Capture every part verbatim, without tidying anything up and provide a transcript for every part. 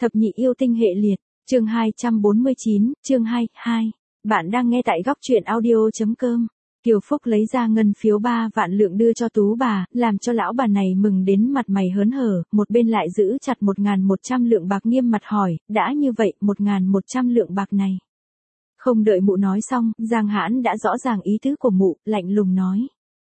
Thập nhị yêu tinh hệ liệt, chương hai trăm bốn mươi chín, chương hai, hai. Bạn đang nghe tại góc truyện audio.com. Kiều Phúc lấy ra ngân phiếu ba vạn lượng đưa cho Tú bà, làm cho lão bà này mừng đến mặt mày hớn hở, một bên lại giữ chặt một ngàn một trăm lượng bạc nghiêm mặt hỏi, đã như vậy, một ngàn một trăm lượng bạc này. Không đợi mụ nói xong, Giang Hãn đã rõ ràng ý tứ của mụ, lạnh lùng nói.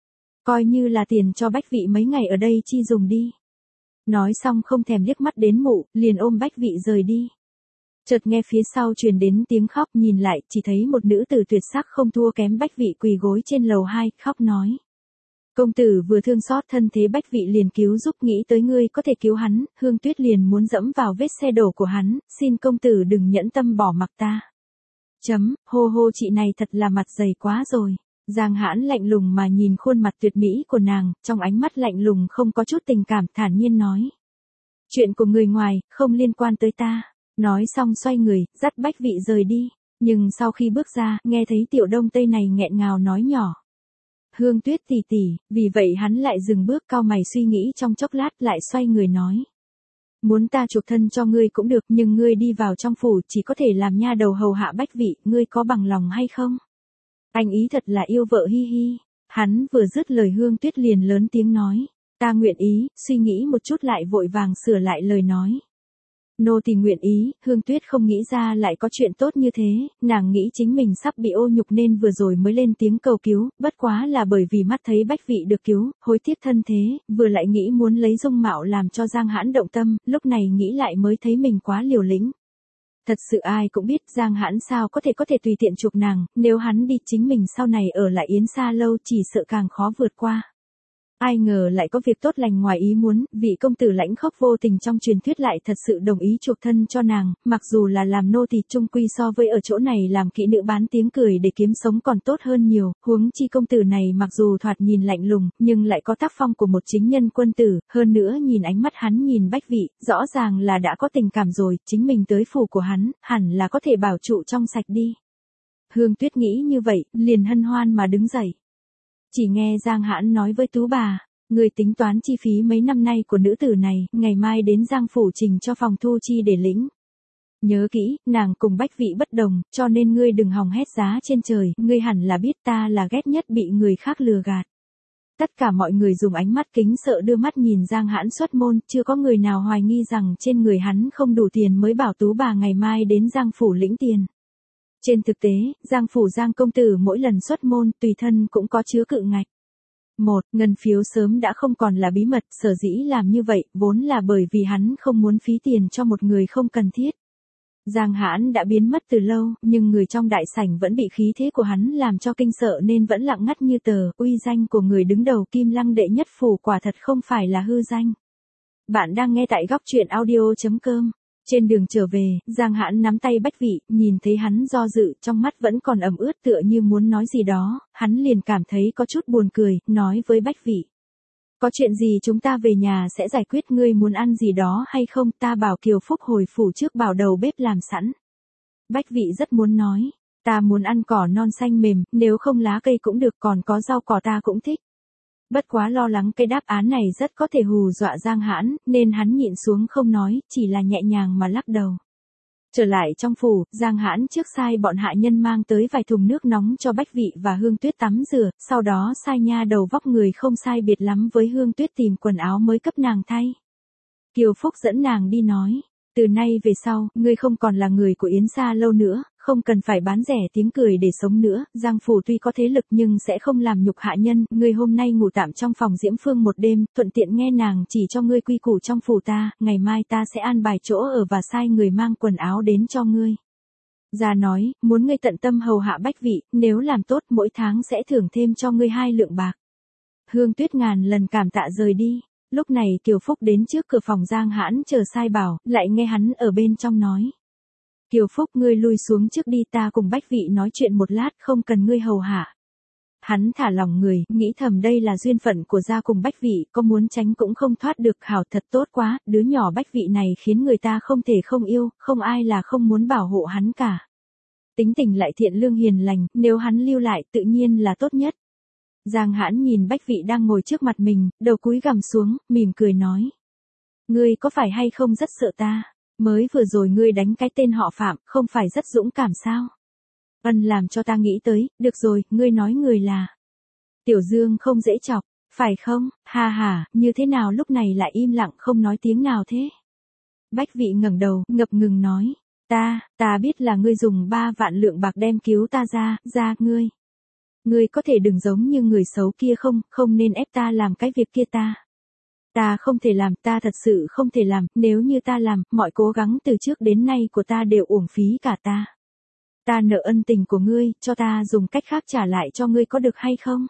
Coi như là tiền cho Bách Vị mấy ngày ở đây chi dùng đi. Nói xong không thèm liếc mắt đến mụ, liền ôm Bách Vị rời đi. Chợt nghe phía sau truyền đến tiếng khóc, nhìn lại, chỉ thấy một nữ tử tuyệt sắc không thua kém Bách Vị quỳ gối trên lầu hai, khóc nói. Công tử vừa thương xót thân thế Bách Vị liền cứu giúp, nghĩ tới ngươi có thể cứu hắn, Hương Tuyết liền muốn dẫm vào vết xe đổ của hắn, xin công tử đừng nhẫn tâm bỏ mặc ta. Chấm, hô hô chị này thật là mặt dày quá rồi. Giang Hãn lạnh lùng mà nhìn khuôn mặt tuyệt mỹ của nàng, trong ánh mắt lạnh lùng không có chút tình cảm, thản nhiên nói. Chuyện của người ngoài, không liên quan tới ta. Nói xong xoay người, dắt Bách Vị rời đi. Nhưng sau khi bước ra, nghe thấy Tiểu Đông Tây này nghẹn ngào nói nhỏ. Hương Tuyết tỷ tỷ, vì vậy hắn lại dừng bước cau mày suy nghĩ trong chốc lát lại xoay người nói. Muốn ta chuộc thân cho ngươi cũng được, nhưng ngươi đi vào trong phủ chỉ có thể làm nha đầu hầu hạ Bách Vị, ngươi có bằng lòng hay không? Anh ý thật là yêu vợ hi hi. Hắn vừa dứt lời Hương Tuyết liền lớn tiếng nói. Ta nguyện ý, suy nghĩ một chút lại vội vàng sửa lại lời nói. Nô thì nguyện ý, Hương Tuyết không nghĩ ra lại có chuyện tốt như thế, nàng nghĩ chính mình sắp bị ô nhục nên vừa rồi mới lên tiếng cầu cứu, bất quá là bởi vì mắt thấy Bách Vị được cứu, hối tiếc thân thế, vừa lại nghĩ muốn lấy dung mạo làm cho Giang Hãn động tâm, lúc này nghĩ lại mới thấy mình quá liều lĩnh. Thật sự ai cũng biết Giang Hãn sao có thể có thể tùy tiện chuộc nàng, nếu hắn đi chính mình sau này ở lại Yến Sa lâu chỉ sợ càng khó vượt qua. Ai ngờ lại có việc tốt lành ngoài ý muốn, vị công tử lãnh khốc vô tình trong truyền thuyết lại thật sự đồng ý chuộc thân cho nàng, mặc dù là làm nô tỳ chung quy so với ở chỗ này làm kỹ nữ bán tiếng cười để kiếm sống còn tốt hơn nhiều, huống chi công tử này mặc dù thoạt nhìn lạnh lùng, nhưng lại có tác phong của một chính nhân quân tử, hơn nữa nhìn ánh mắt hắn nhìn Bách Vị, rõ ràng là đã có tình cảm rồi, chính mình tới phủ của hắn, hẳn là có thể bảo trụ trong sạch đi. Hương Tuyết nghĩ như vậy, liền hân hoan mà đứng dậy. Chỉ nghe Giang Hãn nói với Tú bà, người tính toán chi phí mấy năm nay của nữ tử này, ngày mai đến Giang phủ trình cho phòng thu chi để lĩnh. Nhớ kỹ, nàng cùng Bách Vị bất đồng, cho nên ngươi đừng hòng hét giá trên trời, ngươi hẳn là biết ta là ghét nhất bị người khác lừa gạt. Tất cả mọi người dùng ánh mắt kính sợ đưa mắt nhìn Giang Hãn xuất môn, chưa có người nào hoài nghi rằng trên người hắn không đủ tiền mới bảo Tú bà ngày mai đến Giang phủ lĩnh tiền. Trên thực tế, Giang phủ Giang công tử mỗi lần xuất môn tùy thân cũng có chứa cự ngạch. Một, ngân phiếu sớm đã không còn là bí mật, sở dĩ làm như vậy, vốn là bởi vì hắn không muốn phí tiền cho một người không cần thiết. Giang Hãn đã biến mất từ lâu, nhưng người trong đại sảnh vẫn bị khí thế của hắn làm cho kinh sợ nên vẫn lặng ngắt như tờ, uy danh của người đứng đầu Kim Lăng đệ nhất phủ quả thật không phải là hư danh. Bạn đang nghe tại góc truyện audio.com. Trên đường trở về, Giang Hãn nắm tay Bách Vị, nhìn thấy hắn do dự, trong mắt vẫn còn ẩm ướt tựa như muốn nói gì đó, hắn liền cảm thấy có chút buồn cười, nói với Bách Vị. Có chuyện gì chúng ta về nhà sẽ giải quyết, ngươi muốn ăn gì đó hay không, ta bảo Kiều Phúc hồi phủ trước bảo đầu bếp làm sẵn. Bách Vị rất muốn nói, ta muốn ăn cỏ non xanh mềm, nếu không lá cây cũng được, còn có rau cỏ ta cũng thích. Bất quá lo lắng cái đáp án này rất có thể hù dọa Giang Hãn, nên hắn nhịn xuống không nói, chỉ là nhẹ nhàng mà lắc đầu. Trở lại trong phủ, Giang Hãn trước sai bọn hạ nhân mang tới vài thùng nước nóng cho Bách Vị và Hương Tuyết tắm rửa, sau đó sai nha đầu vóc người không sai biệt lắm với Hương Tuyết tìm quần áo mới cấp nàng thay. Kiều Phúc dẫn nàng đi nói, từ nay về sau, ngươi không còn là người của Yến Sa lâu nữa, không cần phải bán rẻ tiếng cười để sống nữa, Giang phủ tuy có thế lực nhưng sẽ không làm nhục hạ nhân, ngươi hôm nay ngủ tạm trong phòng Diễm Phương một đêm, thuận tiện nghe nàng chỉ cho ngươi quy củ trong phủ ta, ngày mai ta sẽ an bài chỗ ở và sai người mang quần áo đến cho ngươi. Gia nói, muốn ngươi tận tâm hầu hạ Bách Vị, nếu làm tốt mỗi tháng sẽ thưởng thêm cho ngươi hai lượng bạc. Hương Tuyết ngàn lần cảm tạ rời đi. Lúc này Kiều Phúc đến trước cửa phòng Giang Hãn chờ sai bảo, lại nghe hắn ở bên trong nói. Kiều Phúc, ngươi lui xuống trước đi, ta cùng Bách Vị nói chuyện một lát, không cần ngươi hầu hạ. Hắn thả lòng người, nghĩ thầm đây là duyên phận của gia cùng Bách Vị, có muốn tránh cũng không thoát được, hảo thật tốt quá, đứa nhỏ Bách Vị này khiến người ta không thể không yêu, không ai là không muốn bảo hộ hắn cả. Tính tình lại thiện lương hiền lành, nếu hắn lưu lại tự nhiên là tốt nhất. Giang Hãn nhìn Bách Vị đang ngồi trước mặt mình, đầu cúi gằm xuống, mỉm cười nói. Ngươi có phải hay không rất sợ ta? Mới vừa rồi ngươi đánh cái tên họ Phạm, không phải rất dũng cảm sao? Ân làm cho ta nghĩ tới, được rồi, ngươi nói người là. Tiểu Dương không dễ chọc, phải không? Ha ha, như thế nào lúc này lại im lặng không nói tiếng nào thế? Bách Vị ngẩng đầu, ngập ngừng nói, ta, ta biết là ngươi dùng ba vạn lượng bạc đem cứu ta ra, ra, ngươi. Ngươi có thể đừng giống như người xấu kia không, không nên ép ta làm cái việc kia ta. Ta không thể làm, ta thật sự không thể làm, nếu như ta làm, mọi cố gắng từ trước đến nay của ta đều uổng phí cả ta. Ta nợ ân tình của ngươi, cho ta dùng cách khác trả lại cho ngươi có được hay không?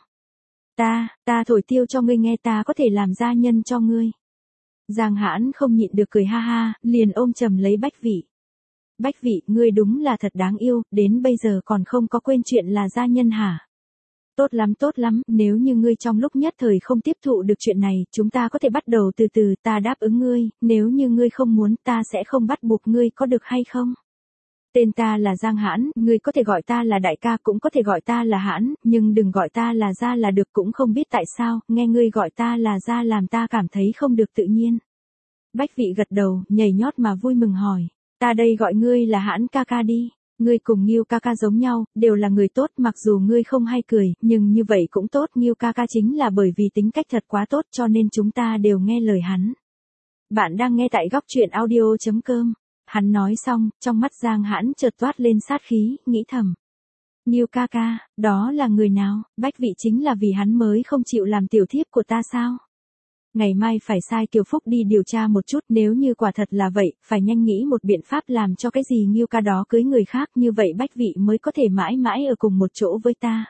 Ta, ta thổi tiêu cho ngươi nghe ta có thể làm gia nhân cho ngươi. Giang Hãn không nhịn được cười ha ha, liền ôm chầm lấy Bách Vị. Bách Vị, ngươi đúng là thật đáng yêu, đến bây giờ còn không có quên chuyện là gia nhân hả? Tốt lắm tốt lắm, nếu như ngươi trong lúc nhất thời không tiếp thụ được chuyện này, chúng ta có thể bắt đầu từ từ, ta đáp ứng ngươi, nếu như ngươi không muốn, ta sẽ không bắt buộc ngươi có được hay không? Tên ta là Giang Hãn, ngươi có thể gọi ta là đại ca cũng có thể gọi ta là Hãn, nhưng đừng gọi ta là Gia là được, cũng không biết tại sao, nghe ngươi gọi ta là Gia làm ta cảm thấy không được tự nhiên. Bách Vị gật đầu, nhảy nhót mà vui mừng hỏi, ta đây gọi ngươi là Hãn ca ca đi. Ngươi cùng Ngưu ca ca giống nhau, đều là người tốt, mặc dù ngươi không hay cười, nhưng như vậy cũng tốt, Ngưu ca ca chính là bởi vì tính cách thật quá tốt cho nên chúng ta đều nghe lời hắn. Bạn đang nghe tại góc truyện audio chấm com. Hắn nói xong, trong mắt Giang Hãn chợt toát lên sát khí, nghĩ thầm. Ngưu ca ca, đó là người nào? Bách Vị chính là vì hắn mới không chịu làm tiểu thiếp của ta sao? Ngày mai phải sai Kiều Phúc đi điều tra một chút, nếu như quả thật là vậy, phải nhanh nghĩ một biện pháp làm cho cái gì Ngưu ca đó cưới người khác, như vậy Bách Vị mới có thể mãi mãi ở cùng một chỗ với ta.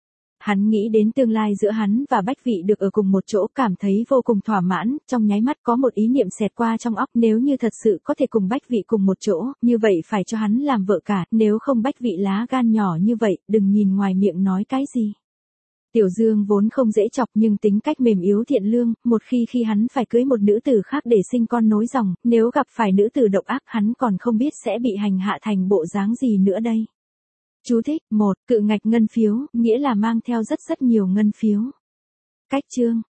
Hắn nghĩ đến tương lai giữa hắn và Bách Vị được ở cùng một chỗ, cảm thấy vô cùng thỏa mãn, trong nháy mắt có một ý niệm xẹt qua trong óc, nếu như thật sự có thể cùng Bách Vị cùng một chỗ, như vậy phải cho hắn làm vợ cả, nếu không Bách Vị lá gan nhỏ như vậy, đừng nhìn ngoài miệng nói cái gì. Tiểu Dương vốn không dễ chọc nhưng tính cách mềm yếu thiện lương, một khi khi hắn phải cưới một nữ tử khác để sinh con nối dòng, nếu gặp phải nữ tử độc ác hắn còn không biết sẽ bị hành hạ thành bộ dáng gì nữa đây. Chú thích, một, cự ngạch ngân phiếu, nghĩa là mang theo rất rất nhiều ngân phiếu. Cách chương.